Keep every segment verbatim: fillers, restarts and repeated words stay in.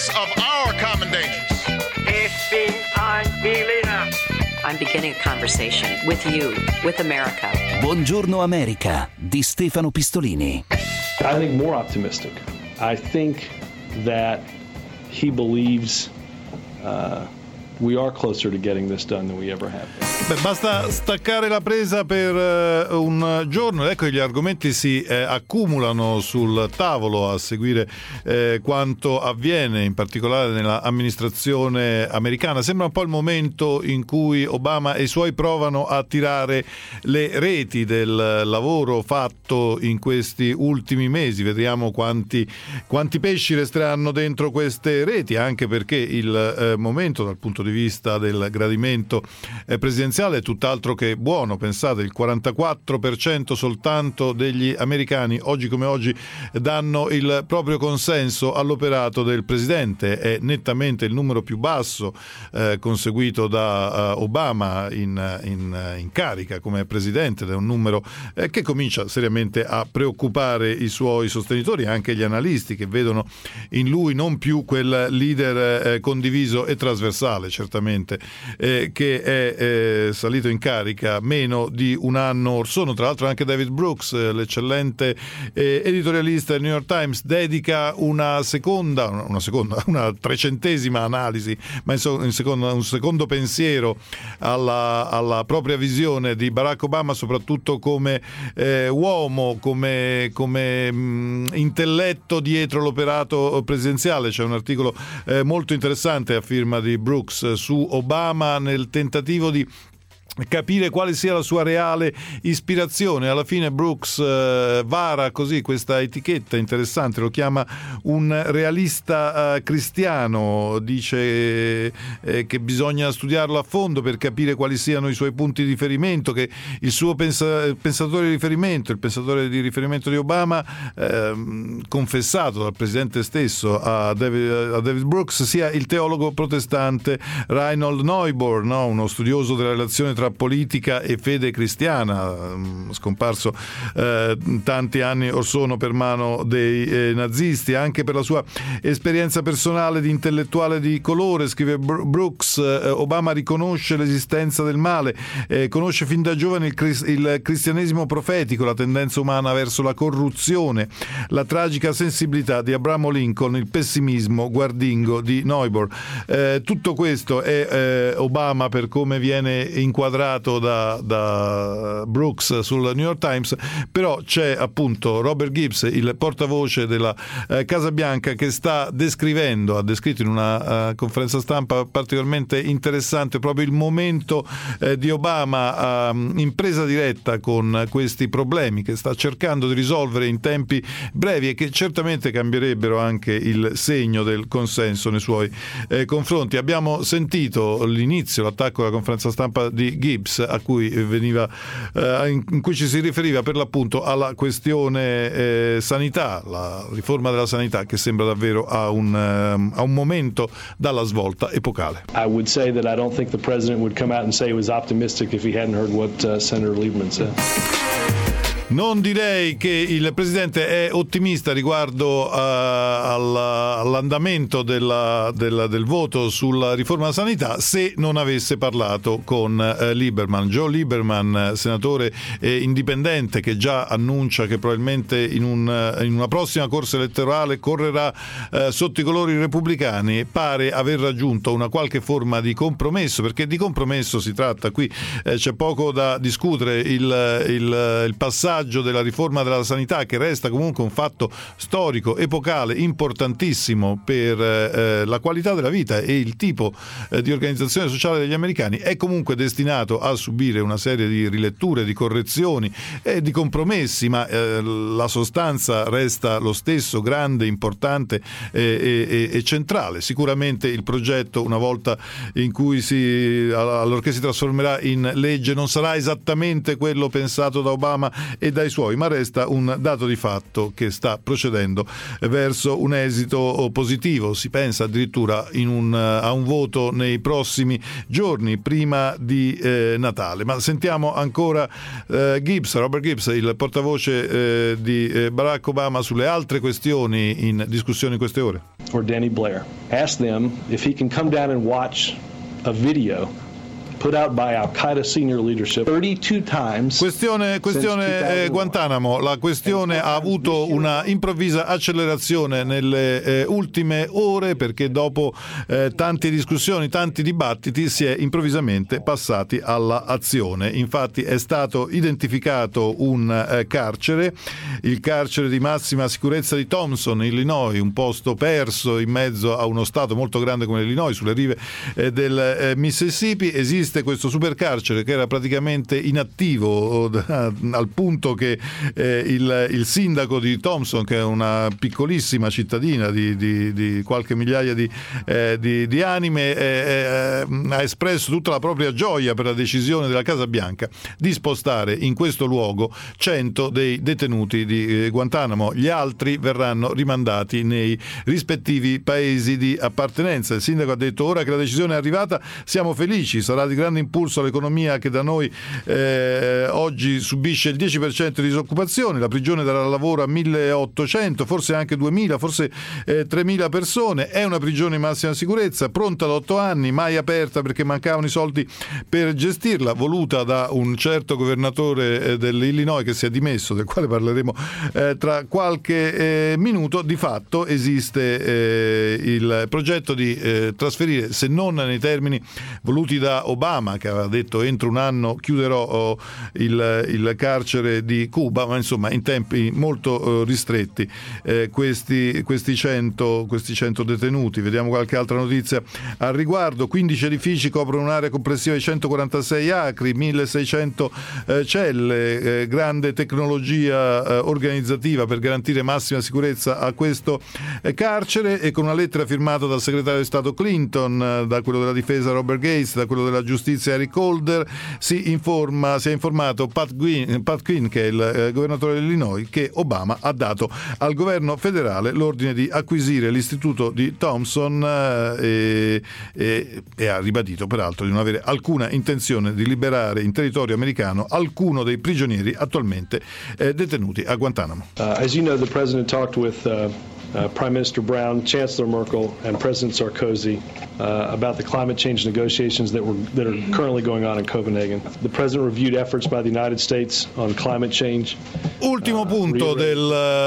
awareness of our common dangers. Ich bin ein Berliner. I'm beginning a conversation with you, with America. Buongiorno America di Stefano Pistolini. I think more optimistic. I think that he believes uh, we are closer to getting this done than we ever have been. Beh, basta staccare la presa per uh, un giorno, ecco gli argomenti si eh, accumulano sul tavolo a seguire eh, quanto avviene in particolare nell'amministrazione americana. Sembra un po' il momento in cui Obama e i suoi provano a tirare le reti del lavoro fatto in questi ultimi mesi. Vediamo quanti, quanti pesci resteranno dentro queste reti, anche perché il eh, momento dal punto di vista del gradimento eh, presidenziale è tutt'altro che buono. Pensate, il quarantaquattro per cento soltanto degli americani oggi come oggi danno il proprio consenso all'operato del presidente. È nettamente il numero più basso eh, conseguito da uh, Obama in, in, in carica come presidente, ed è un numero eh, che comincia seriamente a preoccupare i suoi sostenitori e anche gli analisti, che vedono in lui non più quel leader eh, condiviso e trasversale, certamente, eh, che è eh, salito in carica meno di un anno or sono. Tra l'altro anche David Brooks, l'eccellente eh, editorialista del New York Times, dedica una seconda, una seconda, una trecentesima analisi, ma in, in secondo, un secondo pensiero alla, alla propria visione di Barack Obama, soprattutto come eh, uomo, come, come mh, intelletto dietro l'operato presidenziale. C'è un articolo eh, molto interessante a firma di Brooks su Obama nel tentativo di capire quale sia la sua reale ispirazione. Alla fine Brooks eh, vara così questa etichetta interessante, lo chiama un realista eh, cristiano, dice eh, che bisogna studiarlo a fondo per capire quali siano i suoi punti di riferimento, che il suo pensa- pensatore di riferimento, il pensatore di riferimento di Obama, eh, confessato dal presidente stesso a David, a David Brooks, sia il teologo protestante Reinhold Neuborn, no? Uno studioso della relazione tra politica e fede cristiana, scomparso eh, tanti anni or sono per mano dei eh, nazisti. Anche per la sua esperienza personale di intellettuale di colore, scrive Brooks, eh, Obama riconosce l'esistenza del male, eh, conosce fin da giovane il, cris- il cristianesimo profetico, la tendenza umana verso la corruzione, la tragica sensibilità di Abramo Lincoln, il pessimismo guardingo di Neuborn. Eh, tutto questo è eh, Obama per come viene inquadrato Da, da Brooks sul New York Times. Però c'è appunto Robert Gibbs, il portavoce della eh, Casa Bianca, che sta descrivendo, ha descritto in una uh, conferenza stampa particolarmente interessante proprio il momento eh, di Obama uh, in presa diretta con questi problemi che sta cercando di risolvere in tempi brevi e che certamente cambierebbero anche il segno del consenso nei suoi eh, confronti. Abbiamo sentito l'inizio, l'attacco alla conferenza stampa di Gibbs, a cui veniva eh, in cui ci si riferiva per l'appunto alla questione eh, sanità, la riforma della sanità, che sembra davvero a un, um, a un momento dalla svolta epocale. I would say that I don't think the president would come out and say he was optimistic if he hadn't heard what uh, Senator Lieberman said. Non direi che il presidente è ottimista riguardo uh, alla, all'andamento della, della, del voto sulla riforma della sanità se non avesse parlato con uh, Lieberman. Joe Lieberman, senatore eh, indipendente, che già annuncia che probabilmente in, un, in una prossima corsa elettorale correrà uh, sotto i colori repubblicani, pare aver raggiunto una qualche forma di compromesso, perché di compromesso si tratta. Qui eh, c'è poco da discutere. Il, il, il passaggio della riforma della sanità, che resta comunque un fatto storico, epocale, importantissimo per eh, la qualità della vita e il tipo eh, di organizzazione sociale degli americani, è comunque destinato a subire una serie di riletture, di correzioni e di compromessi, ma eh, la sostanza resta lo stesso, grande, importante e, e, e centrale. Sicuramente il progetto, una volta in cui si allorché si trasformerà in legge, non sarà esattamente quello pensato da Obama e dai suoi, ma resta un dato di fatto che sta procedendo verso un esito positivo. Si pensa addirittura in un, a un voto nei prossimi giorni prima di eh, Natale. Ma sentiamo ancora eh, Gibbs, Robert Gibbs, il portavoce eh, di eh, Barack Obama sulle altre questioni in discussione in queste ore. Or Danny Blair. Ask them if he can come down and watch a video put out by Al-Qaeda senior leadership thirty-two times. Questione, questione eh, Guantanamo. La questione ha avuto una improvvisa accelerazione nelle eh, ultime ore, perché dopo eh, tante discussioni, tanti dibattiti, si è improvvisamente passati alla azione. Infatti è stato identificato un eh, carcere, il carcere di massima sicurezza di Thompson, Illinois, un posto perso in mezzo a uno stato molto grande come l'Illinois, sulle rive eh, del eh, Mississippi. Esiste questo supercarcere che era praticamente inattivo al punto che eh, il, il sindaco di Thompson, che è una piccolissima cittadina di, di, di qualche migliaia di, eh, di, di anime, eh, eh, ha espresso tutta la propria gioia per la decisione della Casa Bianca di spostare in questo luogo cento dei detenuti di eh, Guantanamo. Gli altri verranno rimandati nei rispettivi paesi di appartenenza. Il sindaco ha detto: ora che la decisione è arrivata siamo felici, sarà di grande impulso all'economia che da noi eh, oggi subisce il dieci per cento di disoccupazione. La prigione darà lavoro a milleottocento, forse anche duemila, forse eh, tremila persone. È una prigione in massima sicurezza, pronta da otto anni, mai aperta perché mancavano i soldi per gestirla, voluta da un certo governatore eh, dell'Illinois che si è dimesso, del quale parleremo eh, tra qualche eh, minuto. Di fatto esiste eh, il progetto di eh, trasferire, se non nei termini voluti da Obama, che aveva detto entro un anno chiuderò oh, il, il carcere di Cuba, ma insomma in tempi molto oh, ristretti, eh, questi, questi, cento, questi cento detenuti. Vediamo qualche altra notizia al riguardo. quindici edifici coprono un'area complessiva di centoquarantasei acri, milleseicento eh, celle, eh, grande tecnologia eh, organizzativa per garantire massima sicurezza a questo eh, carcere, e con una lettera firmata dal segretario di Stato Clinton, eh, da quello della difesa Robert Gates, da quello della giustizia Eric Holder, si informa, si è informato Pat Quinn, Pat Quinn che è il eh, governatore dell'Illinois, che Obama ha dato al governo federale l'ordine di acquisire l'istituto di Thompson eh, e, e ha ribadito peraltro di non avere alcuna intenzione di liberare in territorio americano alcuno dei prigionieri attualmente eh, detenuti a Guantanamo. Uh, as you know, the president talked with uh... Uh, Prime Minister Brown, Chancellor Merkel, and President Sarkozy uh, about the climate change negotiations that were that are currently going on in Copenhagen. The President reviewed efforts by the United States on climate change. Ultimo uh, punto del,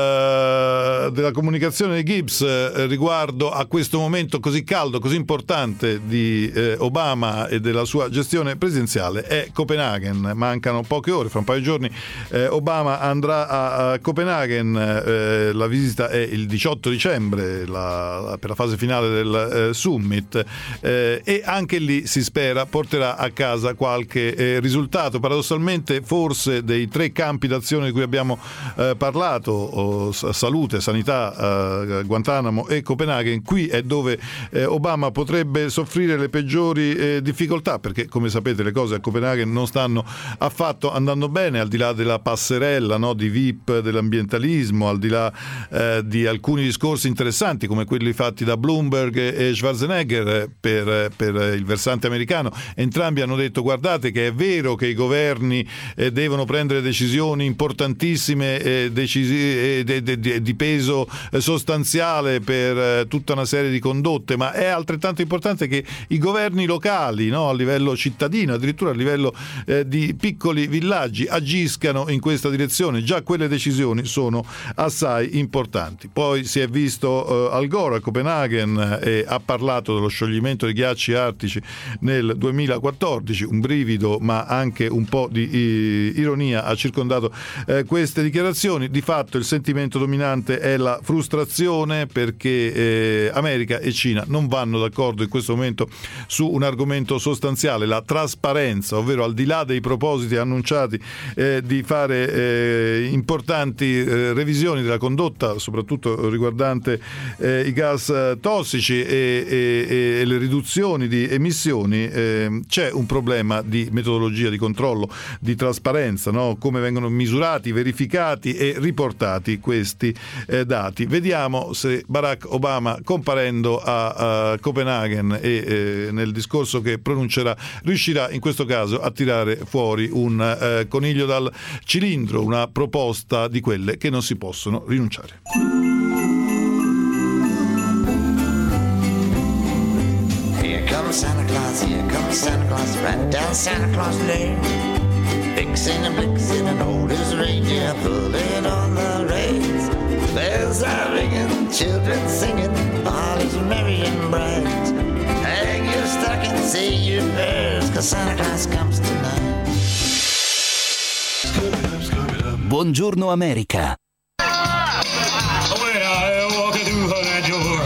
uh, della comunicazione di Gibbs uh, riguardo a questo momento così caldo, così importante di uh, Obama e della sua gestione presidenziale è Copenaghen. Mancano poche ore, fra un paio di giorni uh, Obama andrà a, a Copenaghen. Uh, la visita è il diciotto dicembre, la, per la fase finale del eh, summit, eh, e anche lì si spera porterà a casa qualche eh, risultato. Paradossalmente, forse dei tre campi d'azione di cui abbiamo eh, parlato, oh, salute, sanità, eh, Guantanamo e Copenaghen, qui è dove eh, Obama potrebbe soffrire le peggiori eh, difficoltà, perché come sapete le cose a Copenaghen non stanno affatto andando bene, al di là della passerella, no, di V I P dell'ambientalismo, al di là eh, di alcuni discorsi interessanti come quelli fatti da Bloomberg e Schwarzenegger per, per il versante americano. Entrambi hanno detto: guardate che è vero che i governi eh, devono prendere decisioni importantissime eh, decisi- eh, de- de- de- di peso eh, sostanziale per eh, tutta una serie di condotte, ma è altrettanto importante che i governi locali, no, a livello cittadino, addirittura a livello eh, di piccoli villaggi, agiscano in questa direzione. Già quelle decisioni sono assai importanti. Poi si è visto uh, Al Gore a Copenaghen e ha parlato dello scioglimento dei ghiacci artici nel duemilaquattordici, un brivido ma anche un po' di i, ironia ha circondato eh, queste dichiarazioni. Di fatto il sentimento dominante è la frustrazione, perché eh, America e Cina non vanno d'accordo in questo momento su un argomento sostanziale, la trasparenza, ovvero al di là dei propositi annunciati eh, di fare eh, importanti eh, revisioni della condotta, soprattutto riguardante eh, i gas eh, tossici e, e, e le riduzioni di emissioni, eh, c'è un problema di metodologia di controllo, di trasparenza, no? Come vengono misurati, verificati e riportati questi eh, dati. Vediamo se Barack Obama, comparendo a, a Copenaghen e eh, nel discorso che pronuncerà, riuscirà in questo caso a tirare fuori un eh, coniglio dal cilindro, una proposta di quelle che non si possono rinunciare. Here comes Santa Claus, here comes Santa Claus, right down Santa Claus Lane. Fixing and blixing and old as reindeer, pulling on the reins. Bells are ringing, children singing, all is merry and bright. Hang your stocking, say your prayers, 'cause Santa Claus comes tonight. Buongiorno America. When I walk through that door,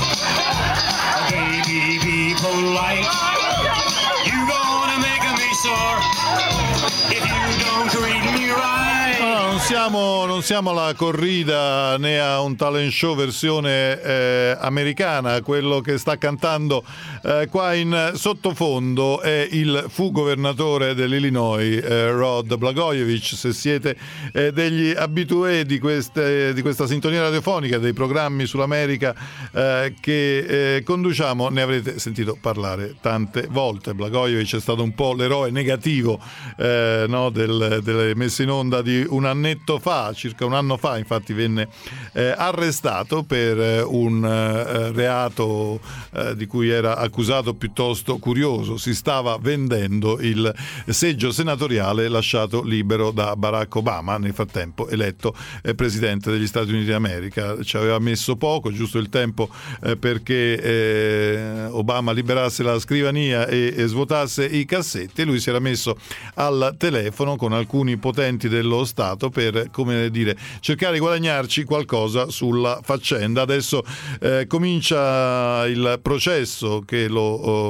baby, be polite. You gonna make me sore if you don't treat me right. No, non siamo, non siamo alla corrida né a un talent show versione eh, americana. Quello che sta cantando eh, qua in sottofondo è il fu governatore dell'Illinois, eh, Rod Blagojevich. Se siete eh, degli abitué di, queste, di questa sintonia radiofonica, dei programmi sull'America eh, che eh, conduciamo, ne avrete sentito parlare tante volte. Blagojevich è stato un po' l'eroe negativo eh, no, del, delle messe in onda di un annetto fa, circa un anno fa, infatti venne eh, arrestato per eh, un eh, reato eh, di cui era accusato piuttosto curioso. Si stava vendendo il seggio senatoriale lasciato libero da Barack Obama, nel frattempo eletto eh, presidente degli Stati Uniti d'America. Ci aveva messo poco, giusto il tempo eh, perché eh, Obama liberasse la scrivania e, e svuotasse i cassetti, e lui si era messo al telefono con alcuni potenti dello Stato per, come dire, cercare di guadagnarci qualcosa sulla faccenda. Adesso eh, comincia il processo che lo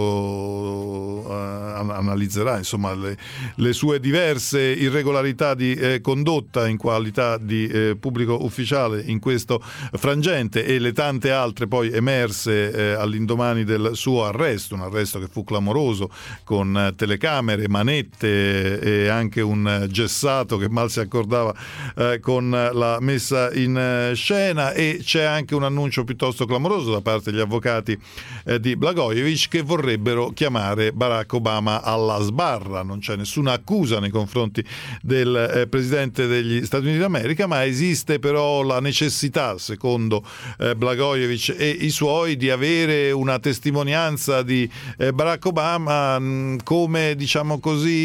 oh, uh, analizzerà, insomma, le, le sue diverse irregolarità di eh, condotta in qualità di eh, pubblico ufficiale in questo frangente, e le tante altre poi emerse eh, all'indomani del suo arresto, un arresto che fu clamoroso, con eh, telecamere, manette e anche un gessato che mal si accordava eh, con la messa in eh, scena. E c'è anche un annuncio piuttosto clamoroso da parte degli avvocati eh, di Blagojevich, che vorrebbero chiamare Barack Obama alla sbarra. Non c'è nessuna accusa nei confronti del eh, presidente degli Stati Uniti d'America, ma esiste però la necessità, secondo eh, Blagojevich e i suoi, di avere una testimonianza di eh, Barack Obama mh, come, diciamo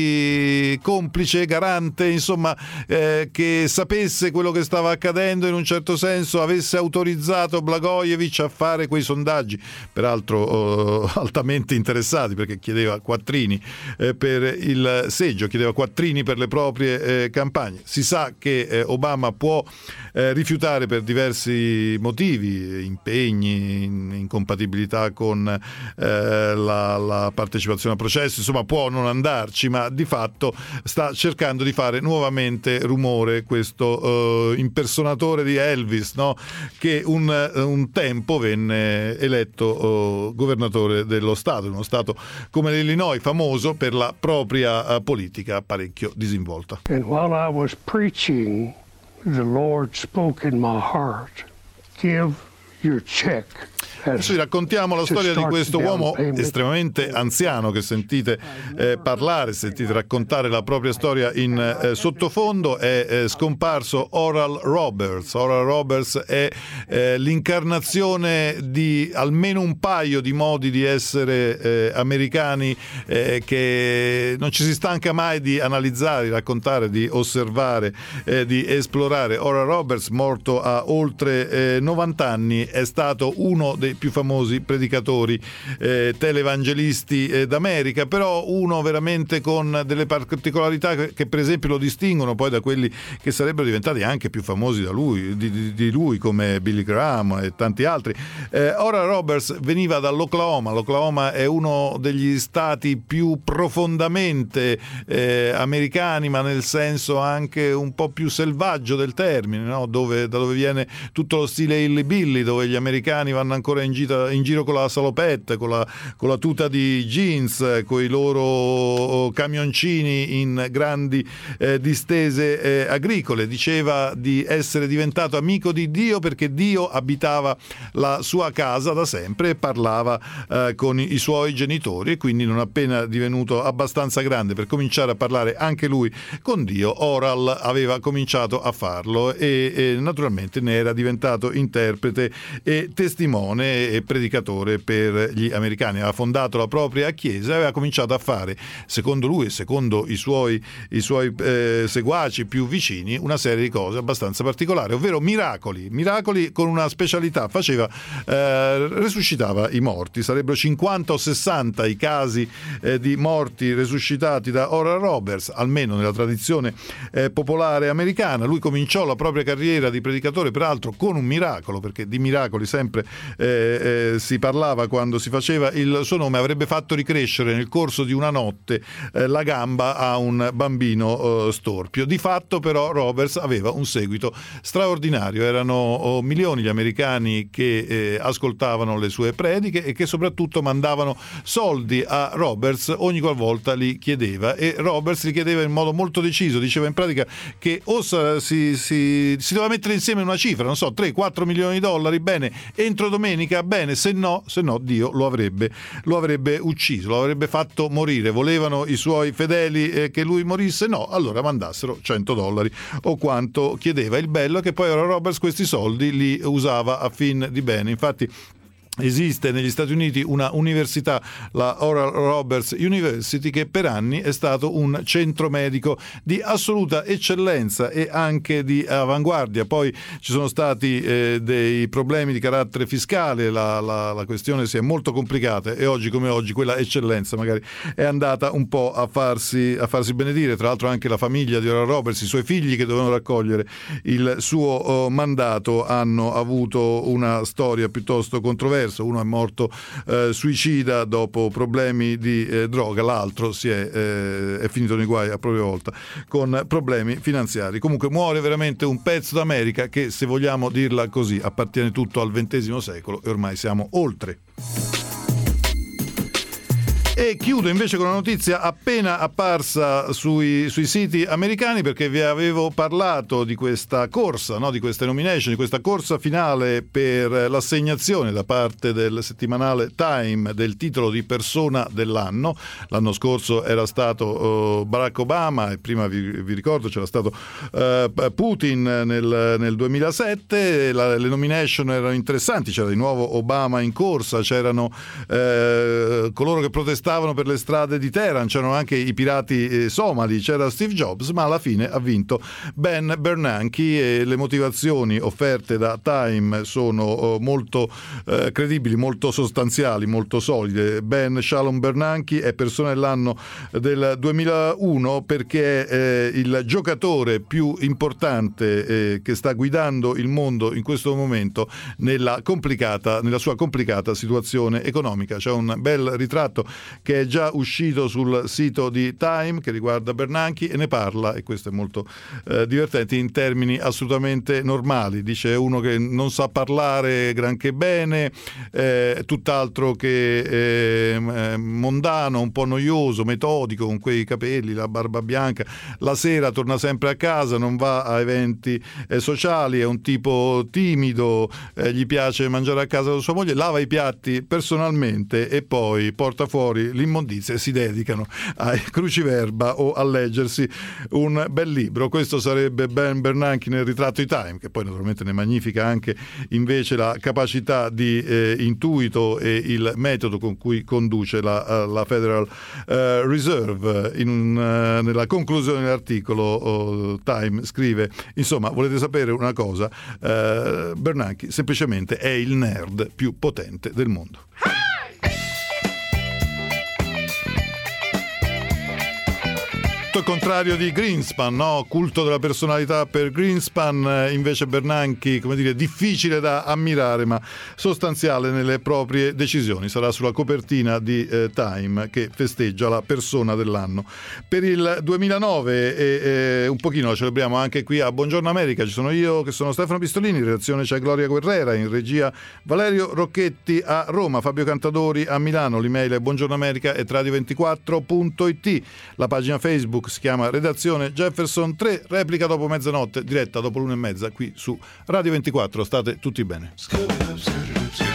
così, complice, garante, insomma, eh, che sapesse quello che stava accadendo, in un certo senso avesse autorizzato Blagojevich a fare quei sondaggi, peraltro eh, altamente interessati, perché chiedeva quattrini eh, per il seggio, chiedeva quattrini per le proprie eh, campagne. Si sa che eh, Obama può eh, rifiutare per diversi motivi, impegni, incompatibilità con eh, la, la partecipazione al processo, insomma può non andarci, ma di fatto sta cercando di fare nuovamente rumore questo eh, impersonatore di Elvis, no? Che un, un tempo venne eletto eh, governatore dello Stato, uno Stato come l'Illinois, famoso per la propria eh, politica parecchio disinvolta. And while I was preaching, the Lord spoke in my heart, give your check. Adesso vi raccontiamo la storia di questo uomo estremamente anziano che sentite eh, parlare, sentite raccontare la propria storia in eh, sottofondo. È eh, scomparso Oral Roberts. Oral Roberts è eh, l'incarnazione di almeno un paio di modi di essere eh, americani eh, che non ci si stanca mai di analizzare, di raccontare, di osservare, eh, di esplorare. Oral Roberts, morto a oltre eh, novanta anni, è stato uno dei più famosi predicatori eh, televangelisti eh, d'America, però uno veramente con delle particolarità che, che per esempio lo distinguono poi da quelli che sarebbero diventati anche più famosi da lui, di, di, di lui, come Billy Graham e tanti altri. eh, Oral Roberts veniva dall'Oklahoma. L'Oklahoma è uno degli stati più profondamente eh, americani, ma nel senso anche un po' più selvaggio del termine, no? Dove, da dove viene tutto lo stile hillbilly, dove dove gli americani vanno ancora in, gita, in giro con la salopette, con la, con la tuta di jeans, con i loro camioncini in grandi eh, distese eh, agricole. Diceva di essere diventato amico di Dio perché Dio abitava la sua casa da sempre e parlava eh, con i, i suoi genitori, e quindi non appena divenuto abbastanza grande per cominciare a parlare anche lui con Dio, Oral aveva cominciato a farlo e, e naturalmente ne era diventato interprete e testimone e predicatore per gli americani. Aveva fondato la propria chiesa e aveva cominciato a fare, secondo lui e secondo i suoi, i suoi eh, seguaci più vicini, una serie di cose abbastanza particolari, ovvero miracoli, miracoli con una specialità: faceva eh, resuscitava i morti. Sarebbero cinquanta o sessanta i casi eh, di morti resuscitati da Oral Roberts, almeno nella tradizione eh, popolare americana. Lui cominciò la propria carriera di predicatore peraltro con un miracolo, perché di miracoli sempre eh, eh, si parlava quando si faceva il suo nome. Avrebbe fatto ricrescere nel corso di una notte eh, la gamba a un bambino eh, storpio. Di fatto però Roberts aveva un seguito straordinario, erano oh, milioni gli americani che eh, ascoltavano le sue prediche e che soprattutto mandavano soldi a Roberts ogni qualvolta li chiedeva, e Roberts li chiedeva in modo molto deciso. Diceva in pratica che o si, si, si doveva mettere insieme una cifra, non so, tre quattro milioni di dollari, bene, entro domenica, bene, se no, se no Dio lo avrebbe, lo avrebbe ucciso, lo avrebbe fatto morire. Volevano i suoi fedeli eh, che lui morisse? No, allora mandassero cento dollari o quanto chiedeva. Il bello è che poi Roberts questi soldi li usava a fin di bene. Infatti esiste negli Stati Uniti una università, la Oral Roberts University, che per anni è stato un centro medico di assoluta eccellenza e anche di avanguardia. Poi ci sono stati eh, dei problemi di carattere fiscale, la, la, la questione si è molto complicata e oggi come oggi quella eccellenza magari è andata un po' a farsi, a farsi benedire. Tra l'altro anche la famiglia di Oral Roberts, i suoi figli che dovevano raccogliere il suo oh, mandato, hanno avuto una storia piuttosto controversa. Uno è morto eh, suicida dopo problemi di eh, droga, l'altro si è, eh, è finito nei guai a propria volta con problemi finanziari. Comunque muore veramente un pezzo d'America che, se vogliamo dirla così, appartiene tutto al ventesimo secolo e ormai siamo oltre. E chiudo invece con una notizia appena apparsa sui, sui siti americani, perché vi avevo parlato di questa corsa, no? di queste nomination, di questa corsa finale per l'assegnazione da parte del settimanale Time del titolo di persona dell'anno. L'anno scorso era stato uh, Barack Obama e prima vi, vi ricordo c'era stato uh, Putin nel, nel duemilasette. La, le nomination erano interessanti, c'era di nuovo Obama in corsa, c'erano uh, coloro che protestavano per le strade di Teheran, c'erano anche i pirati eh, somali, c'era Steve Jobs, ma alla fine ha vinto Ben Bernanke e le motivazioni offerte da Time sono oh, molto eh, credibili, molto sostanziali, molto solide. Ben Shalom Bernanke è persona dell'anno del duemilauno perché è eh, il giocatore più importante eh, che sta guidando il mondo in questo momento nella complicata, nella sua complicata situazione economica. C'è un bel ritratto che è già uscito sul sito di Time che riguarda Bernanke e ne parla, e questo è molto eh, divertente, in termini assolutamente normali. Dice: uno che non sa parlare granché bene, eh, tutt'altro che eh, mondano, un po' noioso, metodico, con quei capelli, la barba bianca, la sera torna sempre a casa, non va a eventi eh, sociali, è un tipo timido, eh, gli piace mangiare a casa con sua moglie, lava i piatti personalmente e poi porta fuori l'immondizia e si dedicano ai cruciverba o a leggersi un bel libro. Questo sarebbe Ben Bernanke nel ritratto di Time, che poi naturalmente ne magnifica anche invece la capacità di eh, intuito e il metodo con cui conduce la, la Federal uh, Reserve. In un, uh, nella conclusione dell'articolo uh, Time scrive: insomma, volete sapere una cosa? Uh, Bernanke semplicemente è il nerd più potente del mondo. tutto il contrario di Greenspan, no? Culto della personalità per Greenspan, invece Bernanke, come dire, difficile da ammirare ma sostanziale nelle proprie decisioni. Sarà sulla copertina di eh, Time, che festeggia la persona dell'anno. Per il duemilanove e, e un pochino lo celebriamo anche qui a Buongiorno America. Ci sono io che sono Stefano Pistolini, in redazione c'è Gloria Guerrera, in regia Valerio Rocchetti a Roma, Fabio Cantadori a Milano. L'email è buongiornoamerica e radio ventiquattro punto it. La pagina Facebook si chiama Redazione Jefferson tre, replica dopo mezzanotte, diretta dopo l'una e mezza qui su Radio ventiquattro. State tutti bene.